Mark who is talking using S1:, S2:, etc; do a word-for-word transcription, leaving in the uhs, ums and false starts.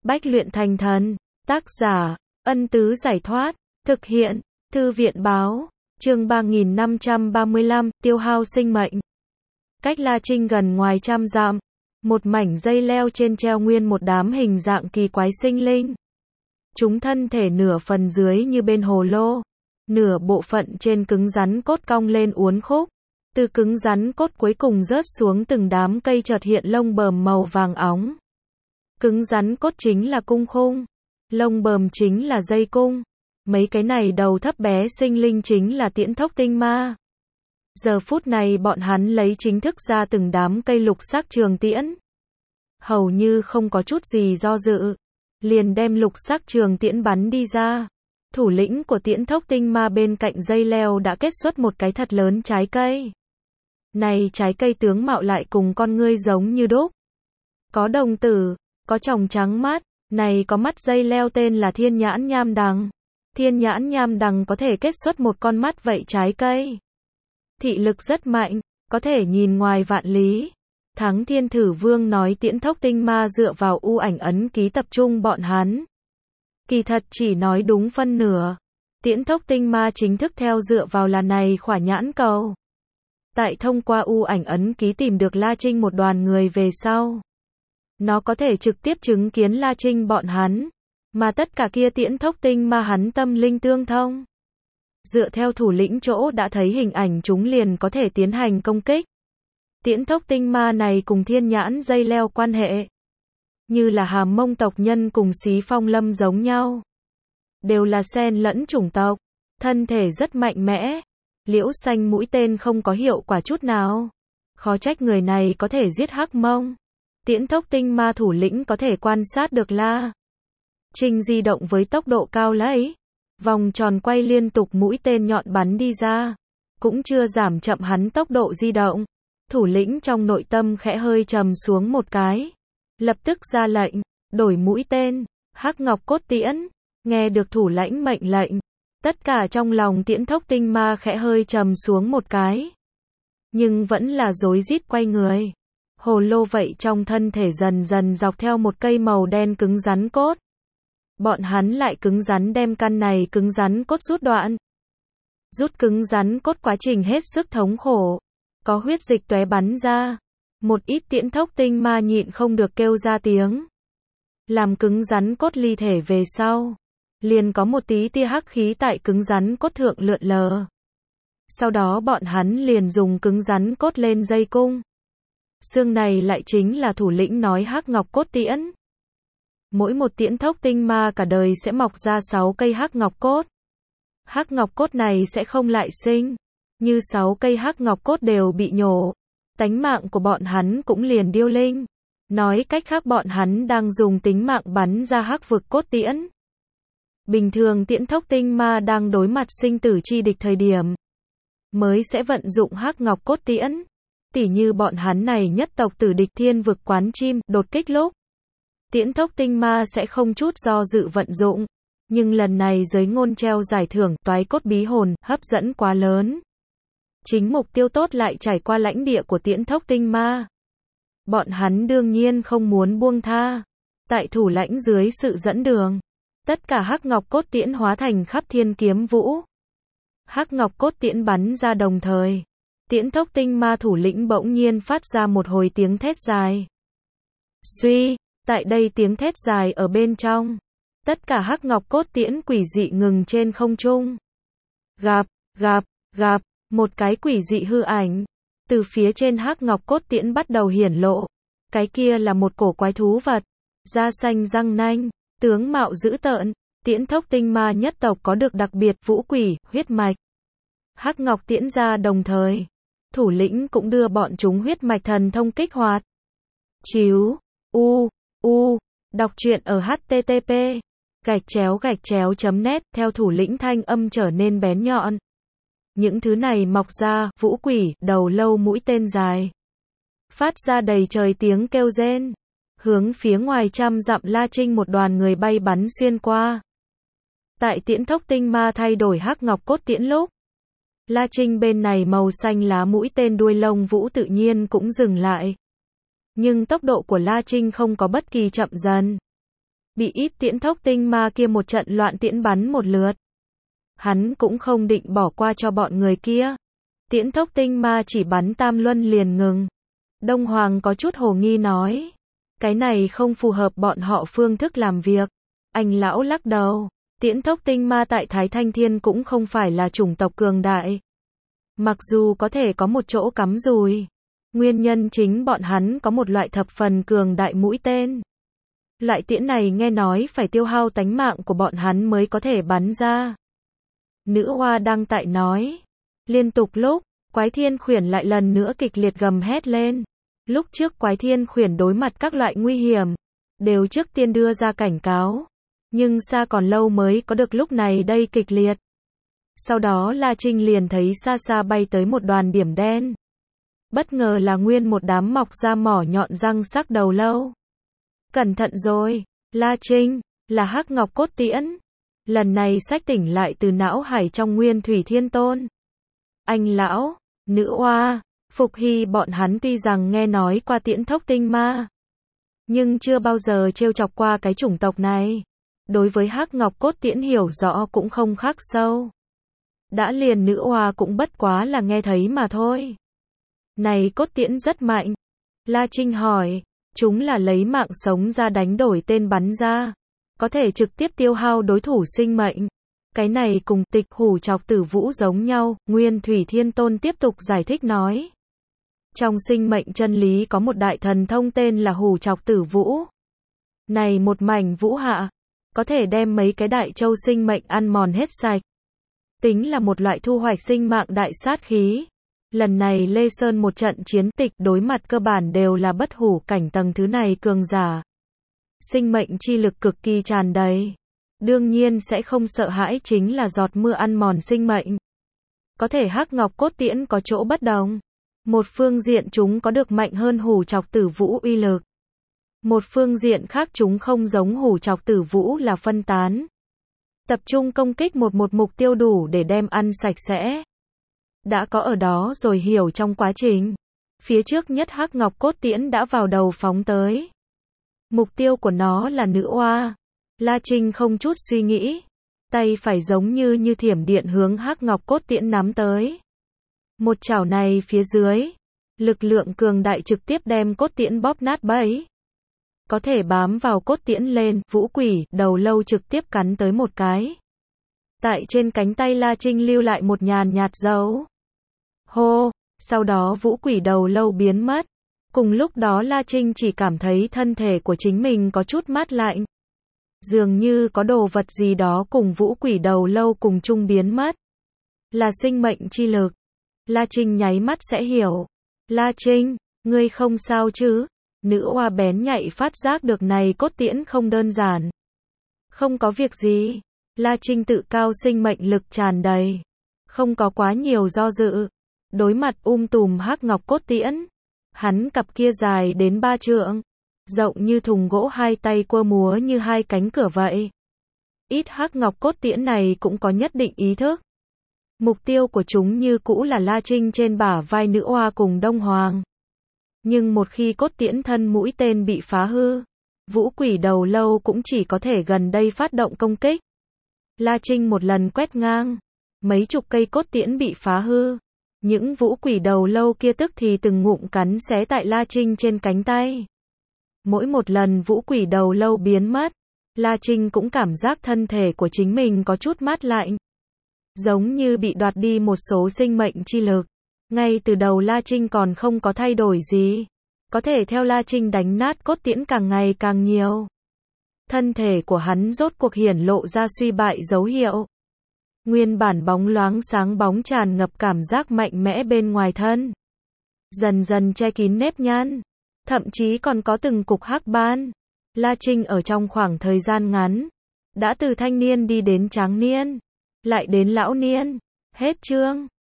S1: Bách luyện thành thần. Tác giả, Ân Tứ Giải Thoát. Thực hiện, Thư viện Báo. Chương ba nghìn năm trăm ba mươi lăm, tiêu hao sinh mệnh. Cách La Trinh gần ngoài trăm dặm, một mảnh dây leo trên treo nguyên một đám hình dạng kỳ quái sinh linh. Chúng thân thể nửa phần dưới như bên hồ lô, nửa bộ phận trên cứng rắn cốt cong lên uốn khúc. Từ cứng rắn cốt cuối cùng rớt xuống từng đám cây chợt hiện lông bờm màu vàng óng. Cứng rắn cốt chính là cung khung, lông bờm chính là dây cung. Mấy cái này đầu thấp bé sinh linh chính là tiễn thốc tinh ma. Giờ phút này bọn hắn lấy chính thức ra từng đám cây lục sắc trường tiễn. Hầu như không có chút gì do dự, liền đem lục sắc trường tiễn bắn đi ra. Thủ lĩnh của tiễn thốc tinh ma bên cạnh dây leo đã kết xuất một cái thật lớn trái cây. Này trái cây tướng mạo lại cùng con ngươi giống như đúc. Có đồng tử, có tròng trắng mắt, này có mắt dây leo tên là thiên nhãn nham đằng. Thiên nhãn nham đằng có thể kết xuất một con mắt vậy trái cây. Thị lực rất mạnh, có thể nhìn ngoài vạn lý. Thắng Thiên Thử Vương nói tiễn thốc tinh ma dựa vào u ảnh ấn ký tập trung bọn hắn. Kỳ thật chỉ nói đúng phân nửa. Tiễn thốc tinh ma chính thức theo dựa vào là này khỏa nhãn cầu. Tại thông qua u ảnh ấn ký tìm được La Trinh một đoàn người về sau. Nó có thể trực tiếp chứng kiến La Trinh bọn hắn. Mà tất cả kia tiễn thốc tinh ma hắn tâm linh tương thông. Dựa theo thủ lĩnh chỗ đã thấy hình ảnh chúng liền có thể tiến hành công kích. Tiễn thốc tinh ma này cùng thiên nhãn dây leo quan hệ. Như là Hàm Mông tộc nhân cùng Xí Phong Lâm giống nhau. Đều là xen lẫn chủng tộc. Thân thể rất mạnh mẽ. Liễu xanh mũi tên không có hiệu quả chút nào. Khó trách người này có thể giết Hắc Mông. Tiễn thốc tinh ma thủ lĩnh có thể quan sát được La Trinh di động với tốc độ cao lấy. Vòng tròn quay liên tục mũi tên nhọn bắn đi ra. Cũng chưa giảm chậm hắn tốc độ di động. Thủ lĩnh trong nội tâm khẽ hơi trầm xuống một cái. Lập tức ra lệnh, đổi mũi tên, Hắc Ngọc Cốt Tiễn. Nghe được thủ lãnh mệnh lệnh. Tất cả trong lòng tiễn thốc tinh ma khẽ hơi trầm xuống một cái. Nhưng vẫn là rối rít quay người. Hồ lô vậy trong thân thể dần dần dọc theo một cây màu đen cứng rắn cốt. Bọn hắn lại cứng rắn đem căn này cứng rắn cốt rút đoạn. Rút cứng rắn cốt quá trình hết sức thống khổ. Có huyết dịch tóe bắn ra. Một ít tiễn thốc tinh ma nhịn không được kêu ra tiếng. Làm cứng rắn cốt ly thể về sau. Liền có một tí tia hắc khí tại cứng rắn cốt thượng lượn lờ. Sau đó bọn hắn liền dùng cứng rắn cốt lên dây cung. Xương này lại chính là thủ lĩnh nói Hắc Ngọc Cốt Tiễn. Mỗi một tiễn thốc tinh ma cả đời sẽ mọc ra sáu cây Hắc Ngọc Cốt. Hắc Ngọc Cốt này sẽ không lại sinh. Như sáu cây Hắc Ngọc Cốt đều bị nhổ. Tánh mạng của bọn hắn cũng liền điêu linh. Nói cách khác bọn hắn đang dùng tính mạng bắn ra Hắc Vực Cốt Tiễn. Bình thường tiễn thốc tinh ma đang đối mặt sinh tử chi địch thời điểm. Mới sẽ vận dụng Hắc Ngọc Cốt Tiễn. Tỉ như bọn hắn này nhất tộc tử địch thiên vực quán chim, đột kích lúc. Tiễn thốc tinh ma sẽ không chút do dự vận dụng. Nhưng lần này giới ngôn treo giải thưởng, toái cốt bí hồn, hấp dẫn quá lớn. Chính mục tiêu tốt lại trải qua lãnh địa của tiễn thốc tinh ma. Bọn hắn đương nhiên không muốn buông tha. Tại thủ lãnh dưới sự dẫn đường. Tất cả Hắc Ngọc Cốt Tiễn hóa thành khắp thiên kiếm vũ. Hắc Ngọc Cốt Tiễn bắn ra đồng thời. Tiễn thốc tinh ma thủ lĩnh bỗng nhiên phát ra một hồi tiếng thét dài. Suy, tại đây tiếng thét dài ở bên trong. Tất cả Hắc Ngọc Cốt Tiễn quỷ dị ngừng trên không trung. Gặp, gặp, gặp, một cái quỷ dị hư ảnh. Từ phía trên Hắc Ngọc Cốt Tiễn bắt đầu hiển lộ. Cái kia là một cổ quái thú vật. Da xanh răng nanh, tướng mạo dữ tợn. Tiễn thốc tinh ma nhất tộc có được đặc biệt vũ quỷ, huyết mạch. Hắc Ngọc Tiễn ra đồng thời. Thủ lĩnh cũng đưa bọn chúng huyết mạch thần thông kích hoạt. Chiếu, u, u, đọc truyện ở H T T P, gạch chéo gạch chéo chấm net, theo thủ lĩnh thanh âm trở nên bén nhọn. Những thứ này mọc ra, vũ quỷ, đầu lâu mũi tên dài. Phát ra đầy trời tiếng kêu rên. Hướng phía ngoài trăm dặm La Trinh một đoàn người bay bắn xuyên qua. Tại tiễn thốc tinh ma thay đổi Hắc Ngọc Cốt Tiễn lúc. La Trinh bên này màu xanh lá mũi tên đuôi lông vũ tự nhiên cũng dừng lại. Nhưng tốc độ của La Trinh không có bất kỳ chậm dần. bị ít tiễn thốc tinh ma kia một trận loạn tiễn bắn một lượt. Hắn cũng không định bỏ qua cho bọn người kia. Tiễn thốc tinh ma chỉ bắn tam luân liền ngừng. Đông Hoàng có chút hồ nghi nói. Cái này không phù hợp bọn họ phương thức làm việc. Anh lão lắc đầu. Tiễn thốc tinh ma tại Thái Thanh Thiên cũng không phải là chủng tộc cường đại. Mặc dù có thể có một chỗ cắm dùi. Nguyên nhân chính bọn hắn có một loại thập phần cường đại mũi tên. Loại tiễn này nghe nói phải tiêu hao tánh mạng của bọn hắn mới có thể bắn ra. Nữ hoa đang tại nói. Liên tục lúc, Quái Thiên Khuyển lại lần nữa kịch liệt gầm hét lên. Lúc trước Quái Thiên Khuyển đối mặt các loại nguy hiểm, đều trước tiên đưa ra cảnh cáo. Nhưng xa còn lâu mới có được lúc này đây kịch liệt. Sau đó La Trinh liền thấy xa xa bay tới một đoàn điểm đen. Bất ngờ là nguyên một đám mọc ra mỏ nhọn răng sắc đầu lâu. Cẩn thận rồi, La Trinh, là hắc ngọc cốt tiễn. Lần này xách tỉnh lại từ não hải trong Nguyên Thủy Thiên Tôn. Anh lão, nữ oa, Phục Hy bọn hắn tuy rằng nghe nói qua tiễn thốc tinh ma, nhưng chưa bao giờ trêu chọc qua cái chủng tộc này. Đối với hắc ngọc cốt tiễn hiểu rõ cũng không khắc sâu. Đã liền nữ oa cũng bất quá là nghe thấy mà thôi. Này cốt tiễn rất mạnh. La Trinh hỏi, chúng là lấy mạng sống ra đánh đổi tên bắn ra. Có thể trực tiếp tiêu hao đối thủ sinh mệnh. Cái này cùng Tịch Hủ Trọc Tử Vũ giống nhau, Nguyên Thủy Thiên Tôn tiếp tục giải thích nói. Trong sinh mệnh chân lý có một đại thần thông tên là Hủ Trọc Tử Vũ. Này một mảnh vũ hạ, có thể đem mấy cái đại châu sinh mệnh ăn mòn hết sạch. Tính là một loại thu hoạch sinh mạng đại sát khí. Lần này Lê Sơn một trận chiến tịch đối mặt cơ bản đều là bất hủ cảnh tầng thứ này cường giả. Sinh mệnh chi lực cực kỳ tràn đầy. Đương nhiên sẽ không sợ hãi chính là giọt mưa ăn mòn sinh mệnh. Có thể hắc ngọc cốt tiễn có chỗ bất đồng. Một phương diện chúng có được mạnh hơn Hủ Trọc Tử Vũ uy lực. Một phương diện khác chúng không giống Hủ Trọc Tử Vũ là phân tán. Tập trung công kích một một mục tiêu đủ để đem ăn sạch sẽ. Đã có ở đó rồi hiểu trong quá trình. Phía trước nhất hắc ngọc cốt tiễn đã vào đầu phóng tới. Mục tiêu của nó là nữ oa. La Trinh không chút suy nghĩ. Tay phải giống như như thiểm điện hướng hắc ngọc cốt tiễn nắm tới. Một chảo này phía dưới. Lực lượng cường đại trực tiếp đem cốt tiễn bóp nát bấy. Có thể bám vào cốt tiễn lên, vũ quỷ, đầu lâu trực tiếp cắn tới một cái. Tại trên cánh tay La Trinh lưu lại một nhàn nhạt dấu. Hô, sau đó vũ quỷ đầu lâu biến mất. Cùng lúc đó La Trinh chỉ cảm thấy thân thể của chính mình có chút mát lạnh. Dường như có đồ vật gì đó cùng vũ quỷ đầu lâu cùng chung biến mất. Là sinh mệnh chi lực. La Trinh nháy mắt sẽ hiểu. La Trinh, ngươi không sao chứ? Nữ oa bén nhạy phát giác được này cốt tiễn không đơn giản. Không có việc gì. La Trinh tự cao sinh mệnh lực tràn đầy. Không có quá nhiều do dự. Đối mặt um tùm hắc ngọc cốt tiễn. Hắn cặp kia dài đến ba trượng. Rộng như thùng gỗ, hai tay quơ múa như hai cánh cửa vậy. Ít hắc ngọc cốt tiễn này cũng có nhất định ý thức. Mục tiêu của chúng như cũ là La Trinh trên bả vai nữ oa cùng Đông Hoàng. Nhưng một khi cốt tiễn thân mũi tên bị phá hư, vũ quỷ đầu lâu cũng chỉ có thể gần đây phát động công kích. La Trinh một lần quét ngang, mấy chục cây cốt tiễn bị phá hư. Những vũ quỷ đầu lâu kia tức thì từng ngụm cắn xé tại La Trinh trên cánh tay. Mỗi một lần vũ quỷ đầu lâu biến mất, La Trinh cũng cảm giác thân thể của chính mình có chút mát lạnh. Giống như bị đoạt đi một số sinh mệnh chi lực. Ngay từ đầu La Trinh còn không có thay đổi gì. Có thể theo La Trinh đánh nát cốt tiễn càng ngày càng nhiều. Thân thể của hắn rốt cuộc hiển lộ ra suy bại dấu hiệu. Nguyên bản bóng loáng sáng bóng tràn ngập cảm giác mạnh mẽ bên ngoài thân. Dần dần che kín nếp nhăn. Thậm chí còn có từng cục hắc ban. La Trinh ở trong khoảng thời gian ngắn. Đã từ thanh niên đi đến tráng niên. Lại đến lão niên. Hết chương.